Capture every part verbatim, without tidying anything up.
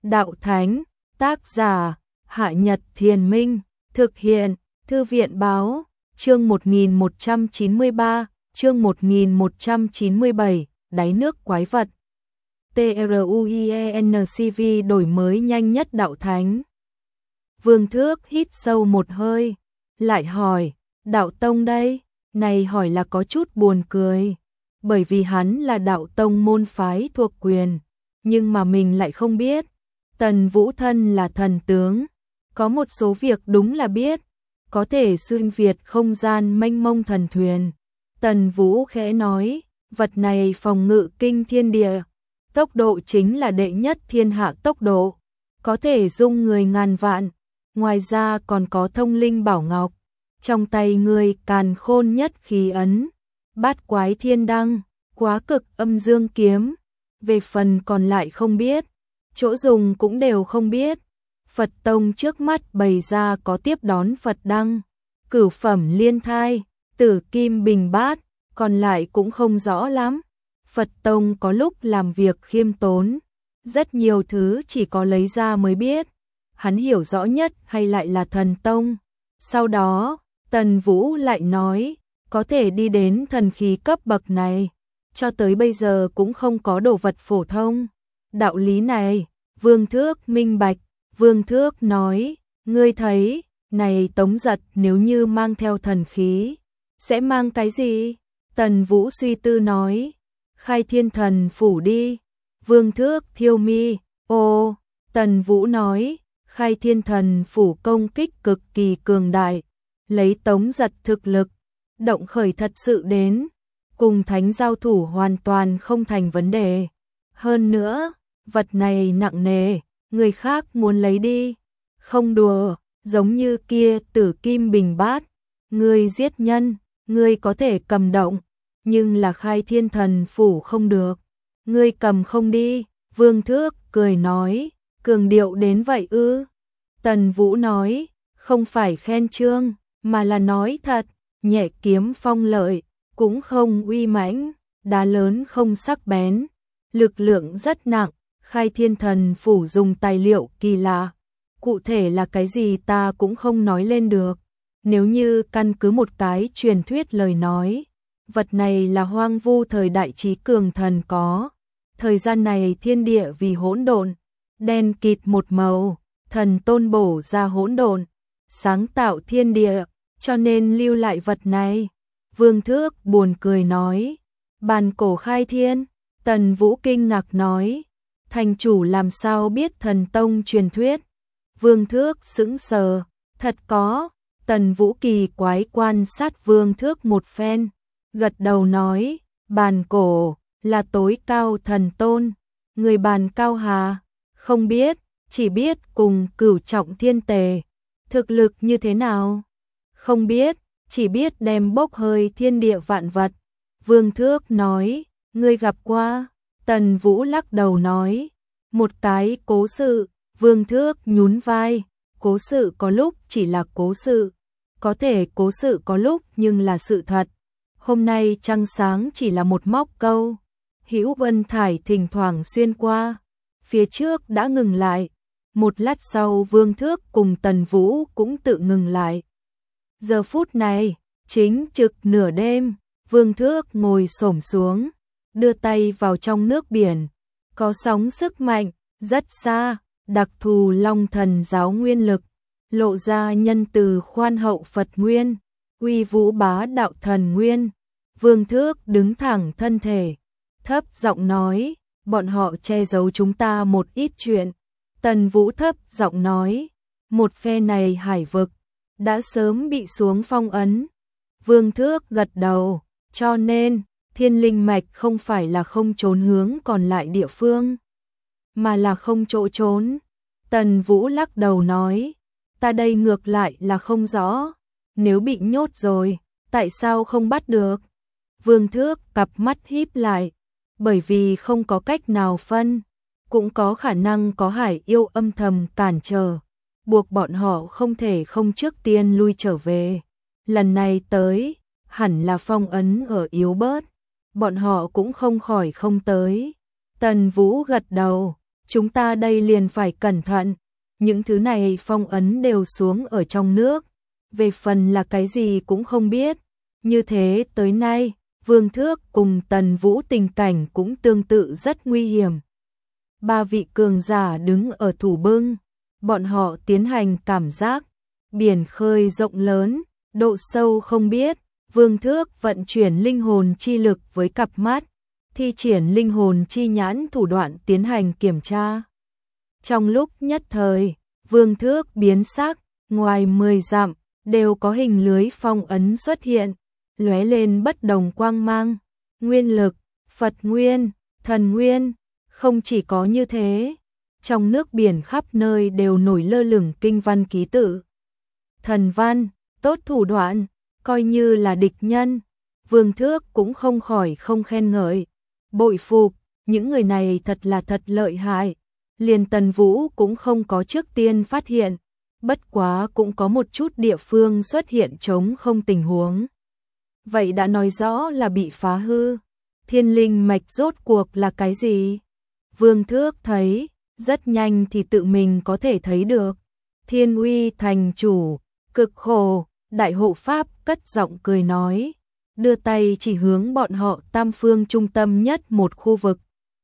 Đạo Thánh, tác giả, Hạ Nhật Thiền Minh, thực hiện, Thư viện Báo, chương một nghìn một trăm chín mươi ba, chương một nghìn một trăm chín mươi bảy, đáy nước quái vật. TRUIENCV đổi mới nhanh nhất Đạo Thánh. Vương Thước hít sâu một hơi, lại hỏi, Đạo Tông đây? Này hỏi là có chút buồn cười, bởi vì hắn là Đạo Tông môn phái thuộc quyền, nhưng mà mình lại không biết. Tần Vũ thân là thần tướng, có một số việc đúng là biết, có thể xuyên việt không gian mênh mông thần thuyền. Tần Vũ khẽ nói, vật này phòng ngự kinh thiên địa, tốc độ chính là đệ nhất thiên hạ tốc độ, có thể dung người ngàn vạn, ngoài ra còn có thông linh bảo ngọc, trong tay người càn khôn nhất khí ấn, bát quái thiên đăng, quá cực âm dương kiếm, về phần còn lại không biết, chỗ dùng cũng đều không biết. Phật Tông trước mắt bày ra có tiếp đón Phật đăng, cửu phẩm liên thai, tử kim bình bát, còn lại cũng không rõ lắm. Phật Tông có lúc làm việc khiêm tốn, rất nhiều thứ chỉ có lấy ra mới biết. Hắn hiểu rõ nhất hay lại là thần tông. Sau đó, Tần Vũ lại nói, có thể đi đến thần khí cấp bậc này, cho tới bây giờ cũng không có đồ vật phổ thông. Đạo lý này, Vương Thước minh bạch. Vương Thước nói, ngươi thấy, này Tống Giật nếu như mang theo thần khí, sẽ mang cái gì? Tần Vũ suy tư nói, khai thiên thần phủ đi. Vương Thước thiêu mi, ô, Tần Vũ nói, khai thiên thần phủ công kích cực kỳ cường đại, lấy Tống Giật thực lực, động khởi thật sự đến, cùng thánh giao thủ hoàn toàn không thành vấn đề. Hơn nữa, vật này nặng nề, người khác muốn lấy đi, không đùa, giống như kia tử kim bình bát, người giết nhân, người có thể cầm động, nhưng là khai thiên thần phủ không được, người cầm không đi. Vương Thước cười nói, cường điệu đến vậy ư? Tần Vũ nói, không phải khen trương, mà là nói thật, nhẹ kiếm phong lợi, cũng không uy mãnh, đá lớn không sắc bén, lực lượng rất nặng. Khai thiên thần phủ dùng tài liệu kỳ lạ, cụ thể là cái gì ta cũng không nói lên được. Nếu như căn cứ một cái truyền thuyết lời nói, vật này là hoang vu thời đại trí cường thần có. Thời gian này thiên địa vì hỗn độn, đen kịt một màu, thần tôn bổ ra hỗn độn, sáng tạo thiên địa, cho nên lưu lại vật này. Vương Thước buồn cười nói, bàn cổ khai thiên. Tần Vũ kinh ngạc nói, thành chủ làm sao biết thần tông truyền thuyết? Vương Thước sững sờ, thật có. Tần Vũ kỳ quái quan sát Vương Thước một phen, gật đầu nói, bàn cổ là tối cao thần tôn, người bàn cao hà, không biết, chỉ biết cùng cửu trọng thiên tề, thực lực như thế nào? Không biết, chỉ biết đem bốc hơi thiên địa vạn vật. Vương Thước nói, ngươi gặp qua? Tần Vũ lắc đầu nói, một cái cố sự. Vương Thước nhún vai, cố sự có lúc chỉ là cố sự, có thể cố sự có lúc nhưng là sự thật. Hôm nay trăng sáng chỉ là một móc câu, Hữu Vân Thải thỉnh thoảng xuyên qua, phía trước đã ngừng lại. Một lát sau Vương Thước cùng Tần Vũ cũng tự ngừng lại. Giờ phút này, chính trực nửa đêm, Vương Thước ngồi xổm xuống, đưa tay vào trong nước biển, có sóng sức mạnh, rất xa, đặc thù Long Thần giáo nguyên lực, lộ ra nhân từ khoan hậu Phật nguyên, uy vũ bá đạo thần nguyên. Vương Thước đứng thẳng thân thể, thấp giọng nói, bọn họ che giấu chúng ta một ít chuyện. Tần Vũ thấp giọng nói, một phe này hải vực, đã sớm bị xuống phong ấn. Vương Thước gật đầu, cho nên, thiên linh mạch không phải là không trốn hướng còn lại địa phương, mà là không chỗ trốn. Tần Vũ lắc đầu nói, ta đây ngược lại là không rõ, nếu bị nhốt rồi, tại sao không bắt được? Vương Thước cặp mắt híp lại, bởi vì không có cách nào phân, cũng có khả năng có hải yêu âm thầm cản trở, buộc bọn họ không thể không trước tiên lui trở về. Lần này tới, hẳn là phong ấn ở yếu bớt, bọn họ cũng không khỏi không tới. Tần Vũ gật đầu, chúng ta đây liền phải cẩn thận, những thứ này phong ấn đều xuống ở trong nước, về phần là cái gì cũng không biết, như thế tới nay, Vương Thước cùng Tần Vũ tình cảnh cũng tương tự rất nguy hiểm. Ba vị cường giả đứng ở thủ bưng, bọn họ tiến hành cảm giác, biển khơi rộng lớn, độ sâu không biết, Vương Thước vận chuyển linh hồn chi lực với cặp mắt, thi triển linh hồn chi nhãn thủ đoạn tiến hành kiểm tra. Trong lúc nhất thời, Vương Thước biến sắc, ngoài mười dặm, đều có hình lưới phong ấn xuất hiện, lóe lên bất đồng quang mang, nguyên lực, Phật nguyên, thần nguyên, không chỉ có như thế, trong nước biển khắp nơi đều nổi lơ lửng kinh văn ký tự. Thần văn, tốt thủ đoạn, coi như là địch nhân, Vương Thước cũng không khỏi không khen ngợi, bội phục, những người này thật là thật lợi hại, liền Tần Vũ cũng không có trước tiên phát hiện, bất quá cũng có một chút địa phương xuất hiện trống không tình huống. Vậy đã nói rõ là bị phá hư, thiên linh mạch rốt cuộc là cái gì? Vương Thước thấy, rất nhanh thì tự mình có thể thấy được. Thiên Uy thành chủ, cực khổ, đại hộ pháp cất giọng cười nói, đưa tay chỉ hướng bọn họ tam phương trung tâm nhất một khu vực.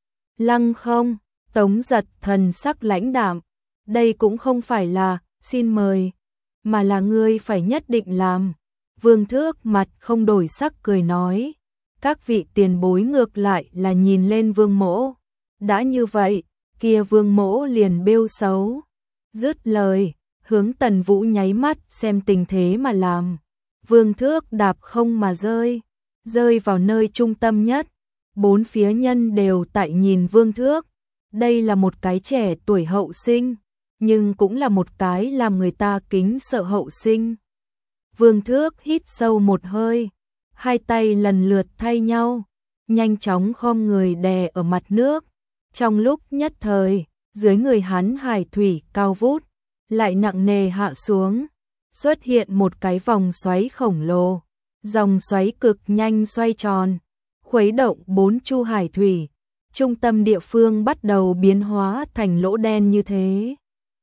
Lăng không, Tống Giật thần sắc lãnh đạm, đây cũng không phải là, xin mời, mà là ngươi phải nhất định làm. Vương Thước mặt không đổi sắc cười nói, các vị tiền bối ngược lại là nhìn lên Vương Mỗ. Đã như vậy, kia Vương Mỗ liền bêu xấu. Dứt lời, hướng Tần Vũ nháy mắt xem tình thế mà làm. Vương Thước đạp không mà rơi, rơi vào nơi trung tâm nhất. Bốn phía nhân đều tại nhìn Vương Thước. Đây là một cái trẻ tuổi hậu sinh, nhưng cũng là một cái làm người ta kính sợ hậu sinh. Vương Thước hít sâu một hơi, hai tay lần lượt thay nhau, nhanh chóng khom người đè ở mặt nước. Trong lúc nhất thời, dưới người hắn hải thủy cao vút, lại nặng nề hạ xuống, xuất hiện một cái vòng xoáy khổng lồ, dòng xoáy cực nhanh xoay tròn, khuấy động bốn chu hải thủy, trung tâm địa phương bắt đầu biến hóa thành lỗ đen như thế.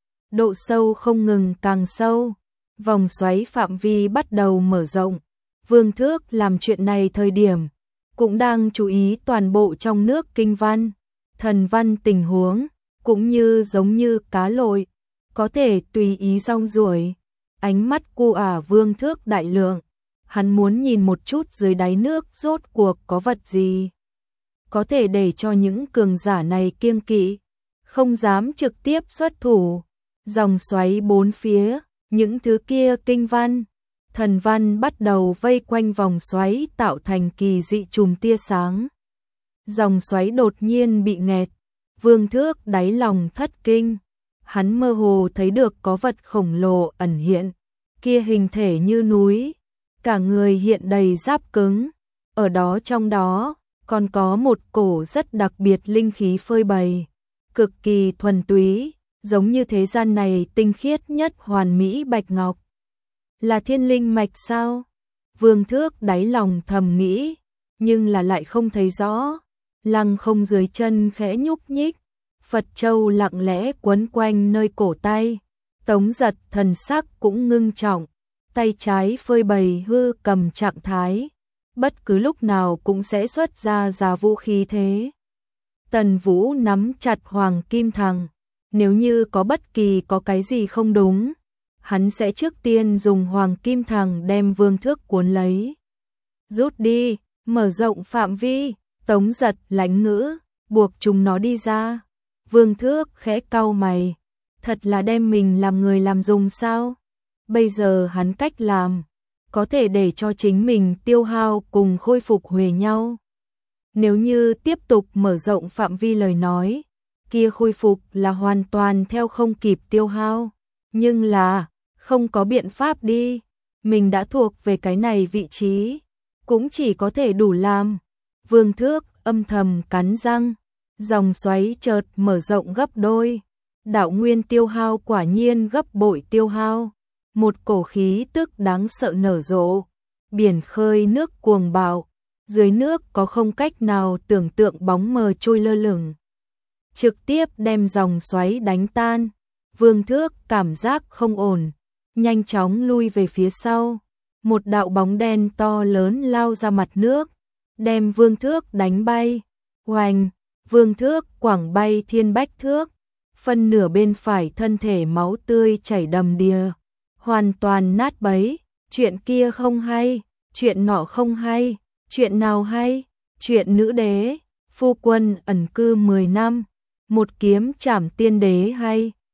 Độ sâu không ngừng càng sâu, vòng xoáy phạm vi bắt đầu mở rộng. Vương Thước làm chuyện này thời điểm, cũng đang chú ý toàn bộ trong nước kinh văn, thần văn tình huống, cũng như giống như cá lội, có thể tùy ý rong ruổi. Ánh mắt cu ả Vương Thước đại lượng, hắn muốn nhìn một chút dưới đáy nước rốt cuộc có vật gì, có thể để cho những cường giả này kiêng kỵ, không dám trực tiếp xuất thủ. Dòng xoáy bốn phía, những thứ kia kinh văn, thần văn bắt đầu vây quanh vòng xoáy tạo thành kỳ dị chùm tia sáng. Dòng xoáy đột nhiên bị nghẹt, Vương Thước đáy lòng thất kinh, hắn mơ hồ thấy được có vật khổng lồ ẩn hiện, kia hình thể như núi, cả người hiện đầy giáp cứng, ở đó trong đó còn có một cổ rất đặc biệt linh khí phơi bày, cực kỳ thuần túy, giống như thế gian này tinh khiết nhất hoàn mỹ bạch ngọc. Là thiên linh mạch sao? Vương Thước đáy lòng thầm nghĩ, nhưng là lại không thấy rõ. Lăng không dưới chân khẽ nhúc nhích, Phật châu lặng lẽ quấn quanh nơi cổ tay. Tống Giật thần sắc cũng ngưng trọng, tay trái phơi bày hư cầm trạng thái, bất cứ lúc nào cũng sẽ xuất ra ra vũ khí thế. Tần Vũ nắm chặt hoàng kim thằng, nếu như có bất kỳ có cái gì không đúng, hắn sẽ trước tiên dùng hoàng kim thằng đem Vương Thước cuốn lấy. Rút đi, mở rộng phạm vi, Tống Giật lãnh ngữ, buộc chúng nó đi ra. Vương Thước khẽ cau mày, thật là đem mình làm người làm dùng sao? Bây giờ hắn cách làm, có thể để cho chính mình tiêu hao cùng khôi phục huề nhau. Nếu như tiếp tục mở rộng phạm vi lời nói, kia khôi phục là hoàn toàn theo không kịp tiêu hao. Nhưng là, không có biện pháp đi, mình đã thuộc về cái này vị trí, cũng chỉ có thể đủ làm. Vương Thước âm thầm cắn răng, dòng xoáy chợt mở rộng gấp đôi, đạo nguyên tiêu hao quả nhiên gấp bội tiêu hao, một cổ khí tức đáng sợ nở rộ, biển khơi nước cuồng bạo, dưới nước có không cách nào tưởng tượng bóng mờ trôi lơ lửng. trực tiếp đem dòng xoáy đánh tan. Vương Thước cảm giác không ổn, nhanh chóng lui về phía sau. Một đạo bóng đen to lớn lao ra mặt nước, đem Vương Thước đánh bay. Oanh, Vương Thước quẳng bay thiên bách thước, phân nửa bên phải thân thể máu tươi chảy đầm đìa, hoàn toàn nát bấy. Chuyện kia không hay, chuyện nọ không hay, chuyện nào hay? Chuyện nữ đế, phu quân ẩn cư mười năm, một kiếm trảm tiên đế hay?